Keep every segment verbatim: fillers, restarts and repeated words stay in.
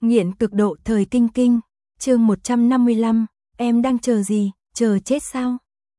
Nghiện cực độ thời kinh kinh, chương một trăm năm mươi lăm, em đang chờ gì, chờ chết sao?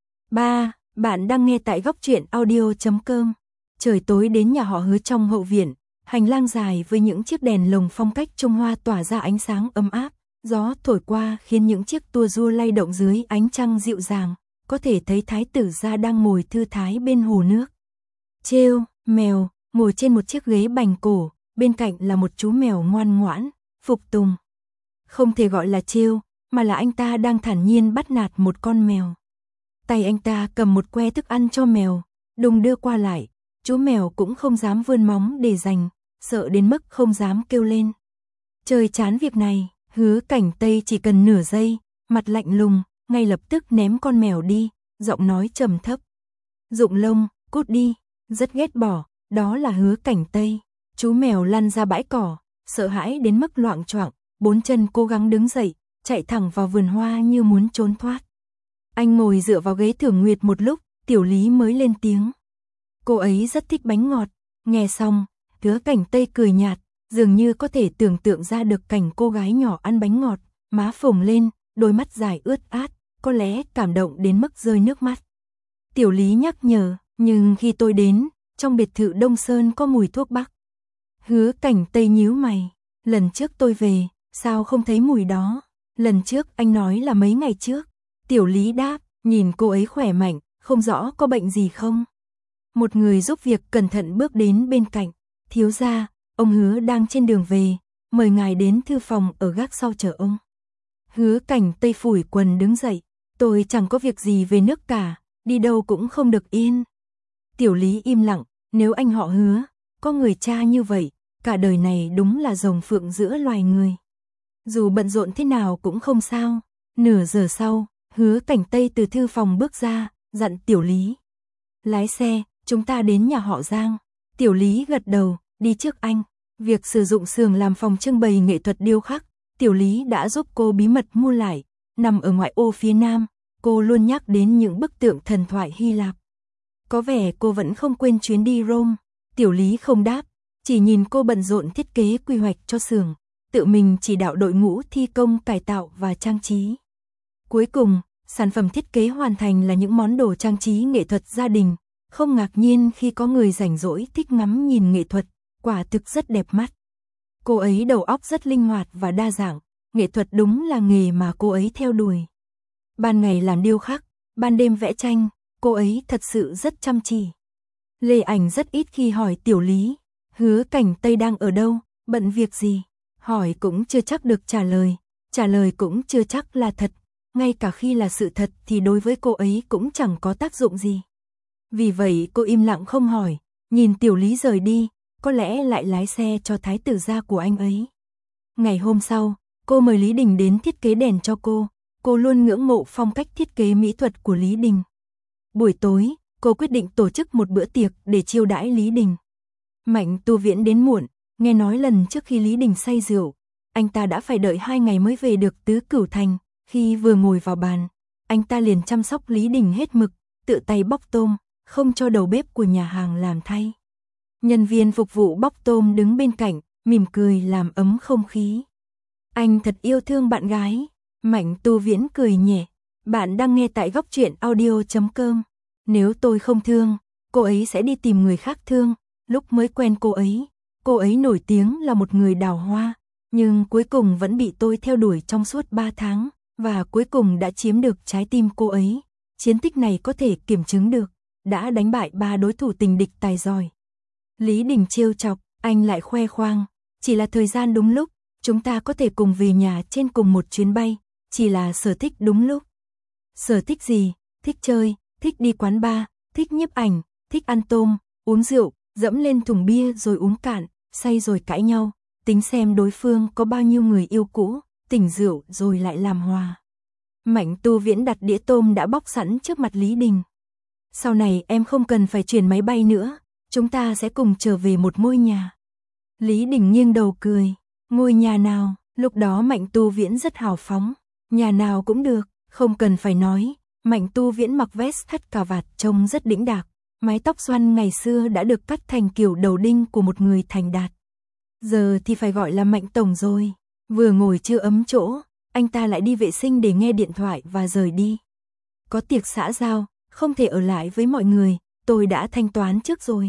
ba. Bạn đang nghe tại góc truyện audio chấm com. Trời tối đến nhà họ Hứa trong hậu viện, hành lang dài với những chiếc đèn lồng phong cách Trung Hoa tỏa ra ánh sáng ấm áp, gió thổi qua khiến những chiếc tua rua lay động dưới ánh trăng dịu dàng, có thể thấy thái tử gia đang ngồi thư thái bên hồ nước. Trêu, mèo, ngồi trên một chiếc ghế bành cổ, bên cạnh là một chú mèo ngoan ngoãn, phục tùng. Không thể gọi là trêu, mà là anh ta đang thản nhiên bắt nạt một con mèo. Tay anh ta cầm một que thức ăn cho mèo, đùng đưa qua lại, chú mèo cũng không dám vươn móng để giành, sợ đến mức không dám kêu lên. Trời chán việc này, Hứa Cảnh Tây chỉ cần nửa giây, mặt lạnh lùng, ngay lập tức ném con mèo đi, giọng nói trầm thấp. Rụng lông, cút đi, rất ghét bỏ, đó là Hứa Cảnh Tây. Chú mèo lăn ra bãi cỏ, sợ hãi đến mức loạng choạng, bốn chân cố gắng đứng dậy, chạy thẳng vào vườn hoa như muốn trốn thoát. Anh ngồi dựa vào ghế thưởng nguyệt một lúc, Tiểu Lý mới lên tiếng. Cô ấy rất thích bánh ngọt, nghe xong, Hứa Cảnh Tây cười nhạt, dường như có thể tưởng tượng ra được cảnh cô gái nhỏ ăn bánh ngọt, má phồng lên, đôi mắt dài ướt át, có lẽ cảm động đến mức rơi nước mắt. Tiểu Lý nhắc nhở, nhưng khi tôi đến, trong biệt thự Đông Sơn có mùi thuốc bắc. Hứa Cảnh Tây nhíu mày, lần trước tôi về, sao không thấy mùi đó? Lần trước anh nói là mấy ngày trước. Tiểu Lý đáp, nhìn cô ấy khỏe mạnh, không rõ có bệnh gì không? Một người giúp việc cẩn thận bước đến bên cạnh, thiếu gia, ông Hứa đang trên đường về, mời ngài đến thư phòng ở gác sau chờ ông. Hứa Cảnh Tây phủi quần đứng dậy, tôi chẳng có việc gì về nước cả, đi đâu cũng không được yên. Tiểu Lý im lặng, nếu anh họ Hứa, có người cha như vậy, cả đời này đúng là rồng phượng giữa loài người. Dù bận rộn thế nào cũng không sao. Nửa giờ sau, Hứa Cảnh Tây từ thư phòng bước ra, dặn Tiểu Lý. Lái xe, chúng ta đến nhà họ Giang. Tiểu Lý gật đầu, đi trước anh. Việc sử dụng xưởng làm phòng trưng bày nghệ thuật điêu khắc, Tiểu Lý đã giúp cô bí mật mua lại. Nằm ở ngoại ô phía nam, cô luôn nhắc đến những bức tượng thần thoại Hy Lạp. Có vẻ cô vẫn không quên chuyến đi Rome. Tiểu Lý không đáp, chỉ nhìn cô bận rộn thiết kế quy hoạch cho xưởng, tự mình chỉ đạo đội ngũ thi công cải tạo và trang trí. Cuối cùng, sản phẩm thiết kế hoàn thành là những món đồ trang trí nghệ thuật gia đình, không ngạc nhiên khi có người rảnh rỗi thích ngắm nhìn nghệ thuật, quả thực rất đẹp mắt. Cô ấy đầu óc rất linh hoạt và đa dạng, nghệ thuật đúng là nghề mà cô ấy theo đuổi. Ban ngày làm điêu khắc, ban đêm vẽ tranh, cô ấy thật sự rất chăm chỉ. Lê Ảnh rất ít khi hỏi Tiểu Lý, Hứa Cảnh Tây đang ở đâu, bận việc gì, hỏi cũng chưa chắc được trả lời, trả lời cũng chưa chắc là thật, ngay cả khi là sự thật thì đối với cô ấy cũng chẳng có tác dụng gì. Vì vậy cô im lặng không hỏi, nhìn Tiểu Lý rời đi, có lẽ lại lái xe cho thái tử gia của anh ấy. Ngày hôm sau, cô mời Lý Đình đến thiết kế đèn cho cô, cô luôn ngưỡng mộ phong cách thiết kế mỹ thuật của Lý Đình. Buổi tối, cô quyết định tổ chức một bữa tiệc để chiêu đãi Lý Đình. Mạnh Tu Viễn đến muộn, nghe nói lần trước khi Lý Đình say rượu, anh ta đã phải đợi hai ngày mới về được Tứ Cửu Thành. Khi vừa ngồi vào bàn, anh ta liền chăm sóc Lý Đình hết mực, tự tay bóc tôm, không cho đầu bếp của nhà hàng làm thay. Nhân viên phục vụ bóc tôm đứng bên cạnh, mỉm cười làm ấm không khí. Anh thật yêu thương bạn gái. Mạnh Tu Viễn cười nhẹ. Bạn đang nghe tại góc truyện audio chấm com. Nếu tôi không thương, cô ấy sẽ đi tìm người khác thương. Lúc mới quen cô ấy, cô ấy nổi tiếng là một người đào hoa, nhưng cuối cùng vẫn bị tôi theo đuổi trong suốt ba tháng, và cuối cùng đã chiếm được trái tim cô ấy. Chiến tích này có thể kiểm chứng được, đã đánh bại ba đối thủ tình địch tài giỏi. Lý Đình trêu chọc, anh lại khoe khoang, chỉ là thời gian đúng lúc, chúng ta có thể cùng về nhà trên cùng một chuyến bay, chỉ là sở thích đúng lúc. Sở thích gì? Thích chơi, thích đi quán bar, thích nhiếp ảnh, thích ăn tôm, uống rượu, dẫm lên thùng bia rồi uống cạn, say rồi cãi nhau, tính xem đối phương có bao nhiêu người yêu cũ, tỉnh rượu rồi lại làm hòa. Mạnh Tu Viễn đặt đĩa tôm đã bóc sẵn trước mặt Lý Đình. Sau này em không cần phải chuyển máy bay nữa, chúng ta sẽ cùng trở về một ngôi nhà. Lý Đình nghiêng đầu cười, ngôi nhà nào? Lúc đó Mạnh Tu Viễn rất hào phóng, nhà nào cũng được, không cần phải nói. Mạnh Tu Viễn mặc vest thắt cà vạt trông rất đĩnh đạc, mái tóc xoăn ngày xưa đã được cắt thành kiểu đầu đinh của một người thành đạt. Giờ thì phải gọi là Mạnh tổng rồi. Vừa ngồi chưa ấm chỗ, anh ta lại đi vệ sinh để nghe điện thoại và rời đi. Có tiệc xã giao, không thể ở lại với mọi người, tôi đã thanh toán trước rồi.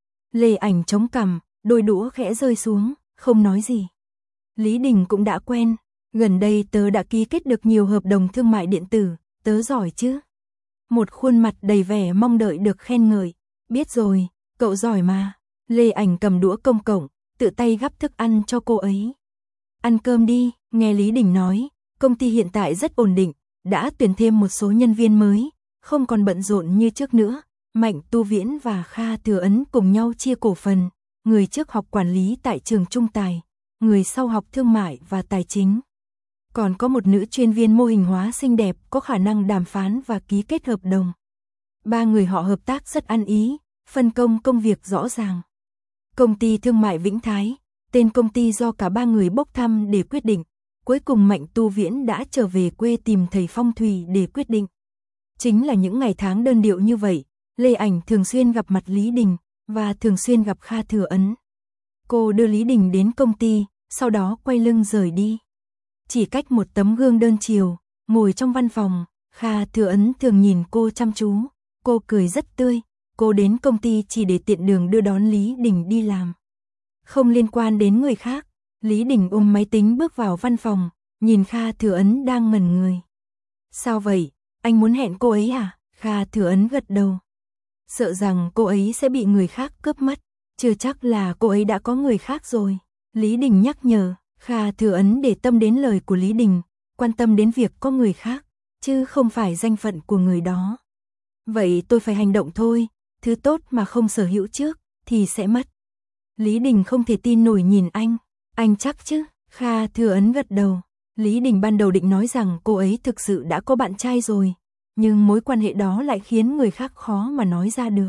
Lê Ảnh chống cằm, đôi đũa khẽ rơi xuống, không nói gì. Lý Đình cũng đã quen, gần đây tớ đã ký kết được nhiều hợp đồng thương mại điện tử, tớ giỏi chứ? Một khuôn mặt đầy vẻ mong đợi được khen ngợi. Biết rồi, cậu giỏi mà. Lê Ảnh cầm đũa công cộng, tự tay gắp thức ăn cho cô ấy. Ăn cơm đi, nghe Lý Đình nói, công ty hiện tại rất ổn định, đã tuyển thêm một số nhân viên mới, không còn bận rộn như trước nữa. Mạnh Tu Viễn và Kha Thừa Ấn cùng nhau chia cổ phần, người trước học quản lý tại trường Trung Tài, người sau học thương mại và tài chính. Còn có một nữ chuyên viên mô hình hóa xinh đẹp có khả năng đàm phán và ký kết hợp đồng. Ba người họ hợp tác rất ăn ý, phân công công việc rõ ràng. Công ty thương mại Vĩnh Thái, tên công ty do cả ba người bốc thăm để quyết định. Cuối cùng Mạnh Tu Viễn đã trở về quê tìm thầy phong thủy để quyết định. Chính là những ngày tháng đơn điệu như vậy, Lê Ảnh thường xuyên gặp mặt Lý Đình, và thường xuyên gặp Kha Thừa Ấn. Cô đưa Lý Đình đến công ty, sau đó quay lưng rời đi. Chỉ cách một tấm gương đơn chiều, ngồi trong văn phòng, Kha Thừa Ấn thường nhìn cô chăm chú, cô cười rất tươi, cô đến công ty chỉ để tiện đường đưa đón Lý Đình đi làm. Không liên quan đến người khác, Lý Đình ôm máy tính bước vào văn phòng, nhìn Kha Thừa Ấn đang ngẩn người. Sao vậy, anh muốn hẹn cô ấy à? Kha Thừa Ấn gật đầu. Sợ rằng cô ấy sẽ bị người khác cướp mất, chưa chắc là cô ấy đã có người khác rồi. Lý Đình nhắc nhở, Kha Thừa Ấn để tâm đến lời của Lý Đình, quan tâm đến việc có người khác, chứ không phải danh phận của người đó. Vậy tôi phải hành động thôi, thứ tốt mà không sở hữu trước, thì sẽ mất. Lý Đình không thể tin nổi nhìn anh, anh chắc chứ? Kha Thừa Ấn gật đầu. Lý Đình ban đầu định nói rằng cô ấy thực sự đã có bạn trai rồi, nhưng mối quan hệ đó lại khiến người khác khó mà nói ra được.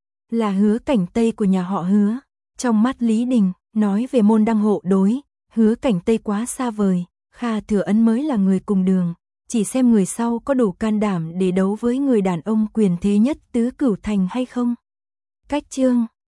Là Hứa Cảnh Tây của nhà họ Hứa. Trong mắt Lý Đình, nói về môn đăng hộ đối, Hứa Cảnh Tây quá xa vời, Kha Thừa Ấn mới là người cùng đường, chỉ xem người sau có đủ can đảm để đấu với người đàn ông quyền thế nhất tứ cửu thành hay không. Cách chương